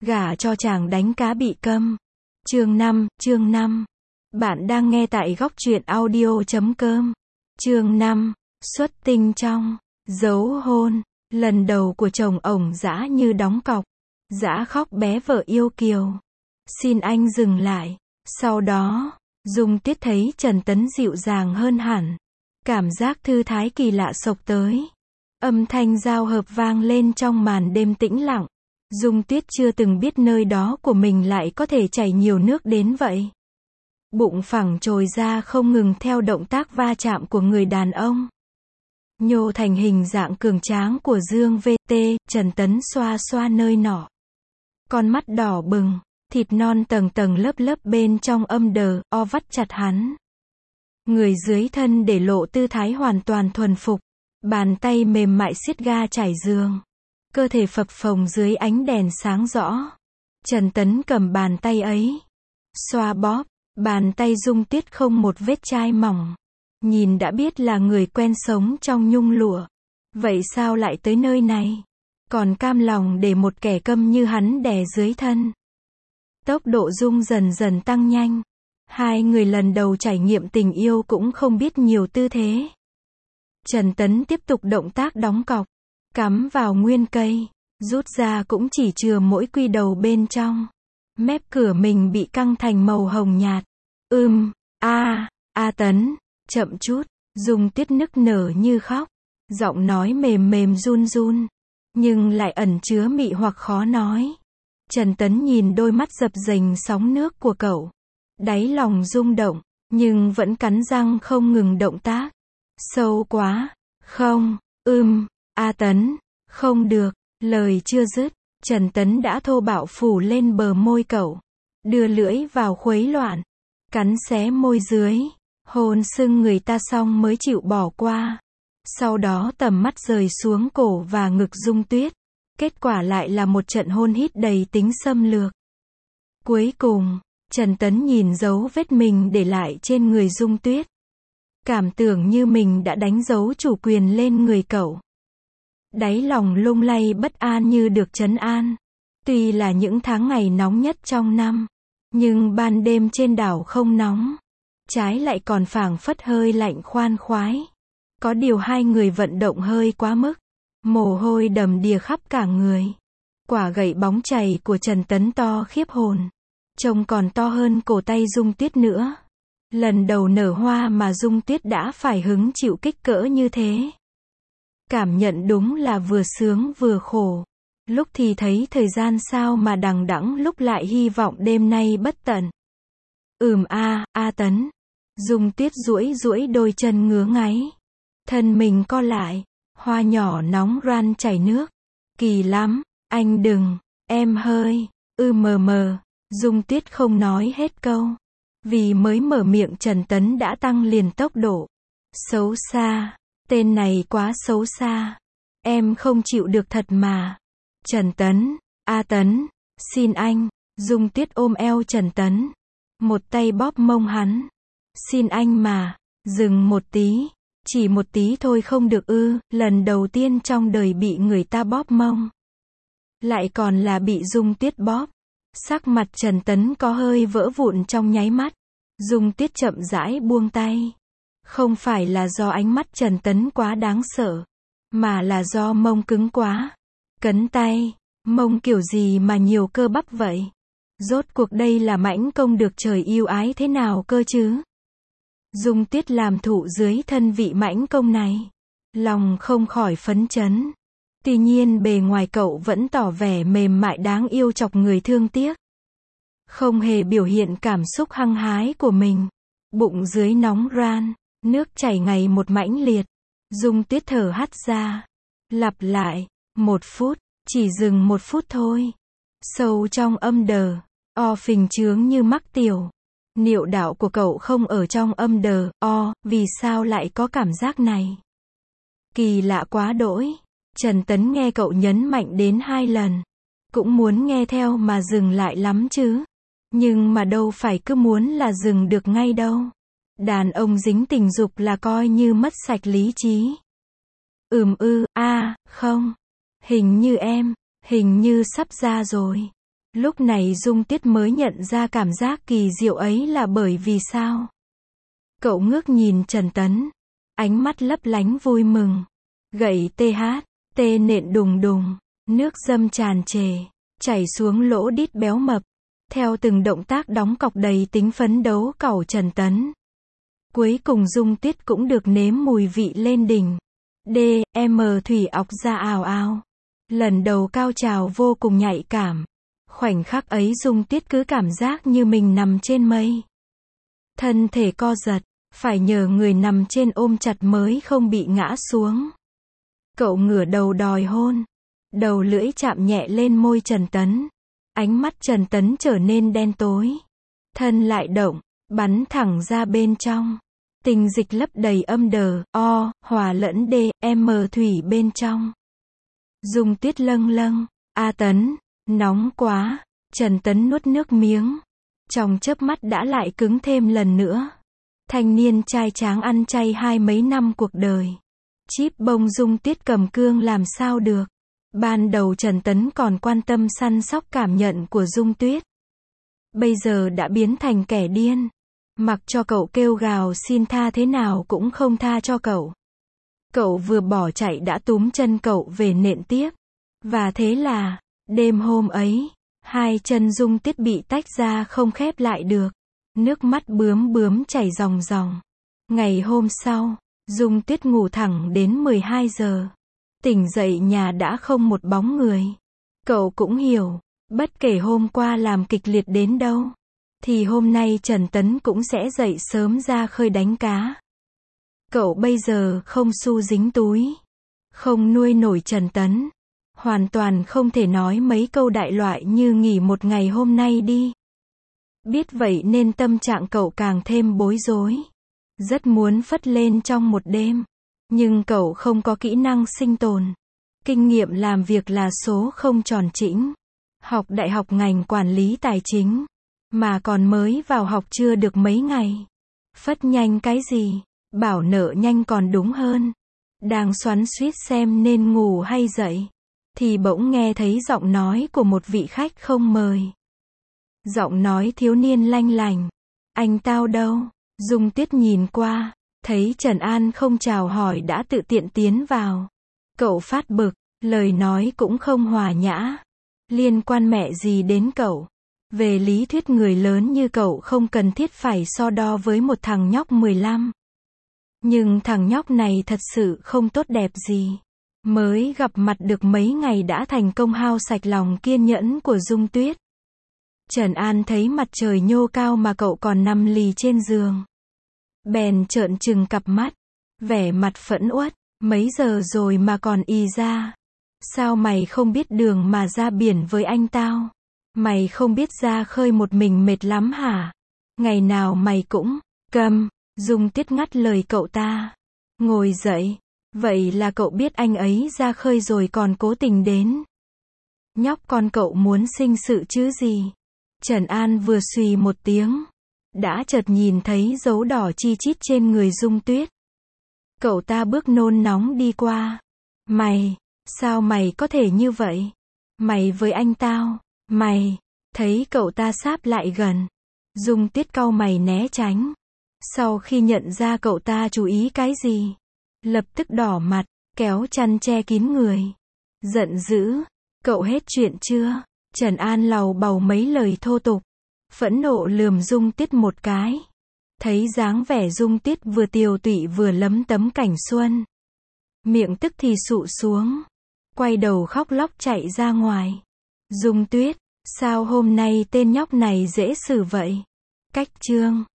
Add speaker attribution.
Speaker 1: Gả cho chàng đánh cá bị câm. Chương 5. Bạn đang nghe tại góc truyện audio.com. Chương 5. Xuất tinh trong dấu hôn. Lần đầu của chồng ổng Dã như đóng cọc. Dã khóc bé vợ yêu kiều. Xin anh dừng lại. Sau đó, Dung Tuyết thấy Trần Tấn dịu dàng hơn hẳn. Cảm giác thư thái kỳ lạ xộc tới. Âm thanh giao hợp vang lên trong màn đêm tĩnh lặng. Dung Tuyết chưa từng biết nơi đó của mình lại có thể chảy nhiều nước đến vậy. Bụng phẳng trồi ra không ngừng theo động tác va chạm của người đàn ông. Nhô thành hình dạng cường tráng của Dương VT, Trần Tấn xoa xoa nơi nọ. Con mắt đỏ bừng, thịt non tầng tầng lớp lớp bên trong âm đờ, vắt chặt hắn. Người dưới thân để lộ tư thái hoàn toàn thuần phục. Bàn tay mềm mại siết ga trải giường. Cơ thể phập phồng dưới ánh đèn sáng rõ. Trần Tấn cầm bàn tay ấy. Xoa bóp. Bàn tay Dung Tuyết không một vết chai mỏng. Nhìn đã biết là người quen sống trong nhung lụa. Vậy sao lại tới nơi này? Còn cam lòng để một kẻ câm như hắn đè dưới thân. Tốc độ Dung dần dần tăng nhanh. Hai người lần đầu trải nghiệm tình yêu cũng không biết nhiều tư thế. Trần Tấn tiếp tục động tác đóng cọc. Cắm vào nguyên cây. Rút ra cũng chỉ chừa mỗi quy đầu bên trong. Mép cửa mình bị căng thành màu hồng nhạt. Tấn, chậm chút. Dung Tuyết nức nở như khóc. Giọng nói mềm mềm run run. Nhưng lại ẩn chứa mị hoặc khó nói. Trần Tấn nhìn đôi mắt dập dềnh sóng nước của cậu. Đáy lòng rung động. Nhưng vẫn cắn răng không ngừng động tác. Sâu quá. Không. Tấn. Không được. Lời chưa dứt. Trần Tấn đã thô bạo phủ lên bờ môi cậu. Đưa lưỡi vào khuấy loạn. Cắn xé môi dưới. Hôn sưng người ta xong mới chịu bỏ qua. Sau đó tầm mắt rời xuống cổ và ngực Dung Tuyết. Kết quả lại là một trận hôn hít đầy tính xâm lược. Cuối cùng, Trần Tấn nhìn dấu vết mình để lại trên người Dung Tuyết. Cảm tưởng như mình đã đánh dấu chủ quyền lên người cậu. Đáy lòng lung lay bất an như được trấn an. Tuy là những tháng ngày nóng nhất trong năm, nhưng ban đêm trên đảo không nóng. Trái lại còn phảng phất hơi lạnh khoan khoái. Có điều hai người vận động hơi quá mức. Mồ hôi đầm đìa khắp cả người. Quả gậy bóng chày của Trần Tấn to khiếp hồn. Trông còn to hơn cổ tay Dung Tuyết nữa. Lần đầu nở hoa mà Dung Tuyết đã phải hứng chịu kích cỡ như thế. Cảm nhận đúng là vừa sướng vừa khổ. Lúc thì thấy thời gian sao mà đằng đẵng, lúc lại hy vọng đêm nay bất tận. Tấn. Dung Tuyết duỗi duỗi đôi chân ngứa ngáy. Thân mình co lại. Hoa nhỏ nóng ran chảy nước. Kỳ lắm. Anh đừng. Em hơi. Dung Tuyết không nói hết câu. Vì mới mở miệng Trần Tấn đã tăng liền tốc độ. Xấu xa. Tên này quá xấu xa. Em không chịu được thật mà. Trần Tấn. Tấn. Xin anh. Dung Tuyết ôm eo Trần Tấn. Một tay bóp mông hắn. Xin anh mà. Dừng một tí. Chỉ một tí thôi không được ư? Lần đầu tiên trong đời bị người ta bóp mông. Lại còn là bị Dung Tuyết bóp. Sắc mặt Trần Tấn có hơi vỡ vụn trong nháy mắt. Dung Tuyết chậm rãi buông tay. Không phải là do ánh mắt Trần Tấn quá đáng sợ, mà là do mông cứng quá. Cấn tay. Mông kiểu gì mà nhiều cơ bắp vậy? Rốt cuộc đây là mãnh công được trời yêu ái thế nào cơ chứ? Dung Tuyết làm thụ dưới thân vị mãnh công này. Lòng không khỏi phấn chấn. Tuy nhiên bề ngoài cậu vẫn tỏ vẻ mềm mại đáng yêu chọc người thương tiếc. Không hề biểu hiện cảm xúc hăng hái của mình. Bụng dưới nóng ran. Nước chảy ngày một mãnh liệt. Dung Tuyết thở hắt ra. Lặp lại. 1 phút. Chỉ dừng 1 phút thôi. Sâu trong âm đờ. Phình trướng như mắc tiểu. Niệu đạo của cậu không ở trong âm đờ. Vì sao lại có cảm giác này? Kỳ lạ quá đỗi. Trần Tấn nghe cậu nhấn mạnh đến 2 lần. Cũng muốn nghe theo mà dừng lại lắm chứ. Nhưng mà đâu phải cứ muốn là dừng được ngay đâu. Đàn ông dính tình dục là coi như mất sạch lý trí. Không. Hình như sắp ra rồi. Lúc này Dung Tuyết mới nhận ra cảm giác kỳ diệu ấy là bởi vì sao. Cậu ngước nhìn Trần Tấn, ánh mắt lấp lánh vui mừng. Gậy tê nện đùng đùng, nước dâm tràn trề, chảy xuống lỗ đít béo mập. Theo từng động tác đóng cọc đầy tính phấn đấu cẩu Trần Tấn. Cuối cùng Dung Tuyết cũng được nếm mùi vị lên đỉnh. Thủy ọc ra ào ào. Lần đầu cao trào vô cùng nhạy cảm. Khoảnh khắc ấy Dung Tuyết cứ cảm giác như mình nằm trên mây. Thân thể co giật, phải nhờ người nằm trên ôm chặt mới không bị ngã xuống. Cậu ngửa đầu đòi hôn. Đầu lưỡi chạm nhẹ lên môi Trần Tấn. Ánh mắt Trần Tấn trở nên đen tối. Thân lại động, bắn thẳng ra bên trong. Tình dịch lấp đầy âm đờ, hòa lẫn thủy bên trong. Dung Tuyết lâng lâng, Tấn, nóng quá. Trần Tấn nuốt nước miếng. Trong chớp mắt đã lại cứng thêm lần nữa. Thanh niên trai tráng ăn chay 20 mấy năm cuộc đời. Chíp bông Dung Tuyết cầm cương làm sao được. Ban đầu Trần Tấn còn quan tâm săn sóc cảm nhận của Dung Tuyết. Bây giờ đã biến thành kẻ điên. Mặc cho cậu kêu gào xin tha thế nào cũng không tha cho cậu. Cậu vừa bỏ chạy đã túm chân cậu về nện tiếp. Và thế là, đêm hôm ấy, hai chân Dung Tuyết bị tách ra không khép lại được. Nước mắt bướm bướm chảy ròng ròng. Ngày hôm sau, Dung Tuyết ngủ thẳng đến 12 giờ. Tỉnh dậy nhà đã không một bóng người. Cậu cũng hiểu, bất kể hôm qua làm kịch liệt đến đâu, thì hôm nay Trần Tấn cũng sẽ dậy sớm ra khơi đánh cá. Cậu bây giờ không xu dính túi, không nuôi nổi Trần Tấn. Hoàn toàn không thể nói mấy câu đại loại như nghỉ một ngày hôm nay đi. Biết vậy nên tâm trạng cậu càng thêm bối rối. Rất muốn phất lên trong một đêm. Nhưng cậu không có kỹ năng sinh tồn. Kinh nghiệm làm việc là số không tròn chỉnh. Học đại học ngành quản lý tài chính. Mà còn mới vào học chưa được mấy ngày. Phất nhanh cái gì? Bảo nợ nhanh còn đúng hơn. Đang xoắn xuýt xem nên ngủ hay dậy. Thì bỗng nghe thấy giọng nói của một vị khách không mời. Giọng nói thiếu niên lanh lành. Anh tao đâu? Dung Tuyết nhìn qua. Thấy Trần An không chào hỏi đã tự tiện tiến vào. Cậu phát bực, lời nói cũng không hòa nhã. Liên quan mẹ gì đến cậu? Về lý thuyết người lớn như cậu không cần thiết phải so đo với một thằng nhóc 15. Nhưng thằng nhóc này thật sự không tốt đẹp gì. Mới gặp mặt được mấy ngày đã thành công hao sạch lòng kiên nhẫn của Dung Tuyết. Trần An thấy mặt trời nhô cao mà cậu còn nằm lì trên giường. Bèn trợn trừng cặp mắt, vẻ mặt phẫn uất, mấy giờ rồi mà còn ì ra. Sao mày không biết đường mà ra biển với anh tao? Mày không biết ra khơi một mình mệt lắm hả? Ngày nào mày cũng, câm, Dung Tuyết ngắt lời cậu ta. Ngồi dậy, vậy là cậu biết anh ấy ra khơi rồi còn cố tình đến. Nhóc con cậu muốn sinh sự chứ gì? Trần An vừa xùy một tiếng. Đã chợt nhìn thấy dấu đỏ chi chít trên người Dung Tuyết. Cậu ta bước nôn nóng đi qua. Mày, sao mày có thể như vậy? Mày với anh tao, mày, thấy cậu ta sáp lại gần. Dung Tuyết cau mày né tránh. Sau khi nhận ra cậu ta chú ý cái gì, lập tức đỏ mặt, kéo chăn che kín người. Giận dữ, cậu hết chuyện chưa? Trần An lầu bầu mấy lời thô tục. Phẫn nộ lườm Dung Tuyết một cái. Thấy dáng vẻ Dung Tuyết vừa tiều tụy vừa lấm tấm cảnh xuân. Miệng tức thì sụ xuống. Quay đầu khóc lóc chạy ra ngoài. Dung Tuyết, sao hôm nay tên nhóc này dễ xử vậy? Cách chương